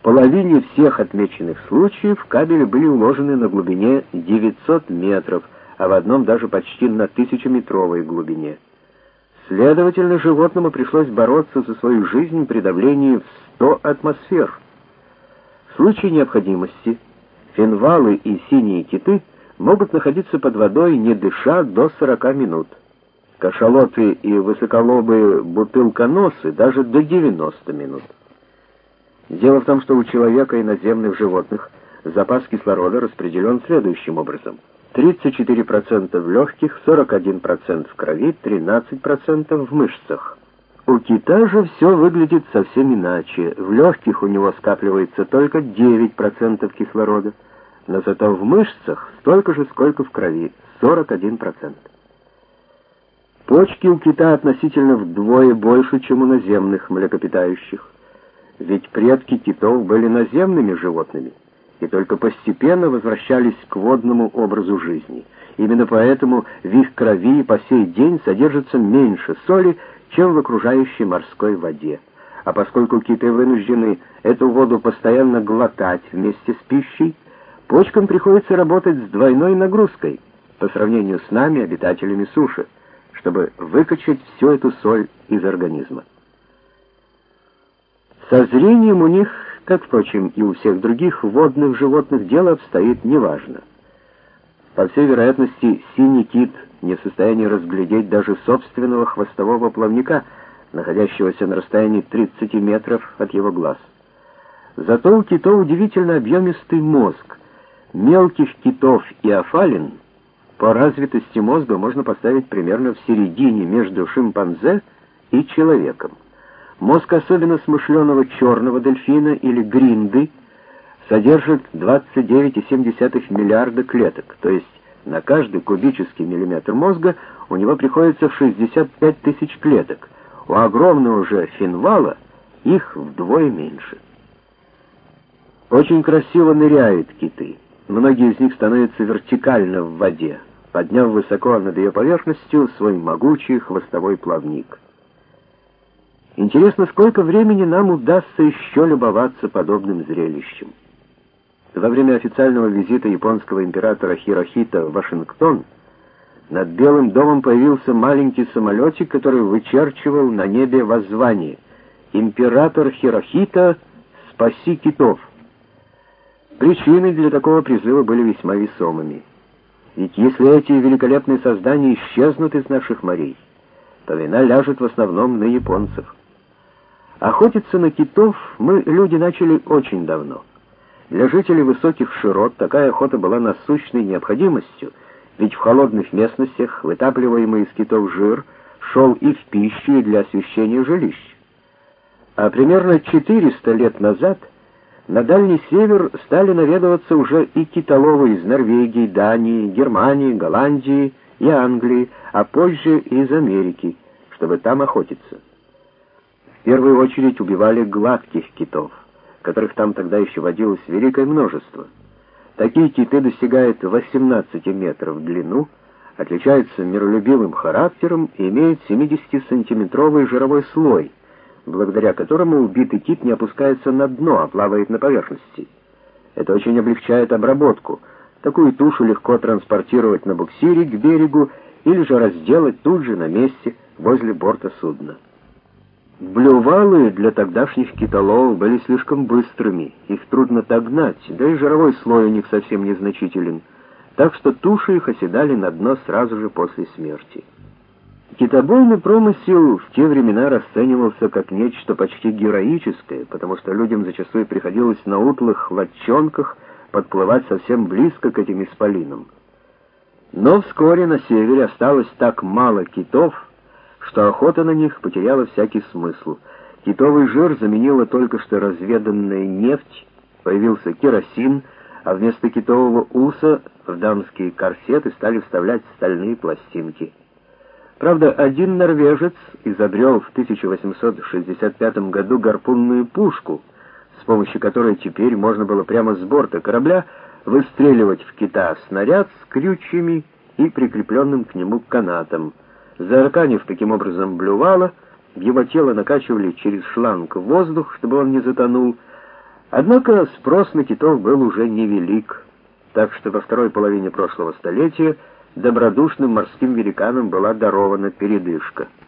половине всех отмеченных случаев кабели были уложены на глубине 900 метров, а в одном даже почти на 1000-метровой глубине. Следовательно, животному пришлось бороться за свою жизнь при давлении в 100 атмосфер. В случае необходимости финвалы и синие киты могут находиться под водой, не дыша, до 40 минут. Кашалоты и высоколобые бутылконосы даже до 90 минут. Дело в том, что у человека и наземных животных запас кислорода распределен следующим образом: 34% в легких, 41% в крови, 13% в мышцах. У кита же все выглядит совсем иначе. В легких у него скапливается только 9% кислорода, но зато в мышцах столько же, сколько в крови, 41%. Почки у кита относительно вдвое больше, чем у наземных млекопитающих. Ведь предки китов были наземными животными и только постепенно возвращались к водному образу жизни. Именно поэтому в их крови по сей день содержится меньше соли, чем в окружающей морской воде. А поскольку киты вынуждены эту воду постоянно глотать вместе с пищей, почкам приходится работать с двойной нагрузкой по сравнению с нами, обитателями суши, чтобы выкачать всю эту соль из организма. Со зрением у них, как, впрочем, и у всех других водных животных, дело обстоит неважно. По всей вероятности, синий кит не в состоянии разглядеть даже собственного хвостового плавника, находящегося на расстоянии 30 метров от его глаз. Зато у китов удивительно объемистый мозг. Мелких китов и офалин по развитости мозга можно поставить примерно в середине между шимпанзе и человеком. Мозг особенно смышленого черного дельфина или гринды содержит 29,7 миллиарда клеток, то есть на каждый кубический миллиметр мозга у него приходится 65 тысяч клеток. У огромного же финвала их вдвое меньше. Очень красиво ныряют киты. Многие из них становятся вертикально в воде, подняв высоко над ее поверхностью свой могучий хвостовой плавник. Интересно, сколько времени нам удастся еще любоваться подобным зрелищем. Во время официального визита японского императора Хирохито в Вашингтон над Белым домом появился маленький самолетик, который вычерчивал на небе воззвание: «Император Хирохито, спаси китов!». Причины для такого призыва были весьма весомыми. Ведь если эти великолепные создания исчезнут из наших морей, то вина ляжет в основном на японцев. Охотиться на китов мы, люди, начали очень давно. Для жителей высоких широт такая охота была насущной необходимостью, ведь в холодных местностях вытапливаемый из китов жир шел и в пищу, и для освещения жилищ. А примерно 400 лет назад на Дальний Север стали наведываться уже и китоловы из Норвегии, Дании, Германии, Голландии и Англии, а позже и из Америки, чтобы там охотиться. В первую очередь убивали гладких китов, которых там тогда еще водилось великое множество. Такие киты достигают 18 метров в длину, отличаются миролюбивым характером и имеют 70-сантиметровый жировой слой, благодаря которому убитый кит не опускается на дно, а плавает на поверхности. Это очень облегчает обработку. Такую тушу легко транспортировать на буксире к берегу или же разделать тут же на месте возле борта судна. Блювалы для тогдашних китоловов были слишком быстрыми, их трудно догнать, да и жировой слой у них совсем незначителен, так что туши их оседали на дно сразу же после смерти. Китобойный промысел в те времена расценивался как нечто почти героическое, потому что людям зачастую приходилось на утлых лодчонках подплывать совсем близко к этим исполинам. Но вскоре на севере осталось так мало китов, что охота на них потеряла всякий смысл. Китовый жир заменила только что разведанная нефть, появился керосин, а вместо китового уса в дамские корсеты стали вставлять стальные пластинки. Правда, один норвежец изобрел в 1865 году гарпунную пушку, с помощью которой теперь можно было прямо с борта корабля выстреливать в кита снаряд с крючьями и прикрепленным к нему канатом. Заарканив таким образом блювала, в его тело накачивали через шланг воздух, чтобы он не затонул, Однако спрос на китов был уже невелик, так что во второй половине прошлого столетия добродушным морским великанам была дарована передышка.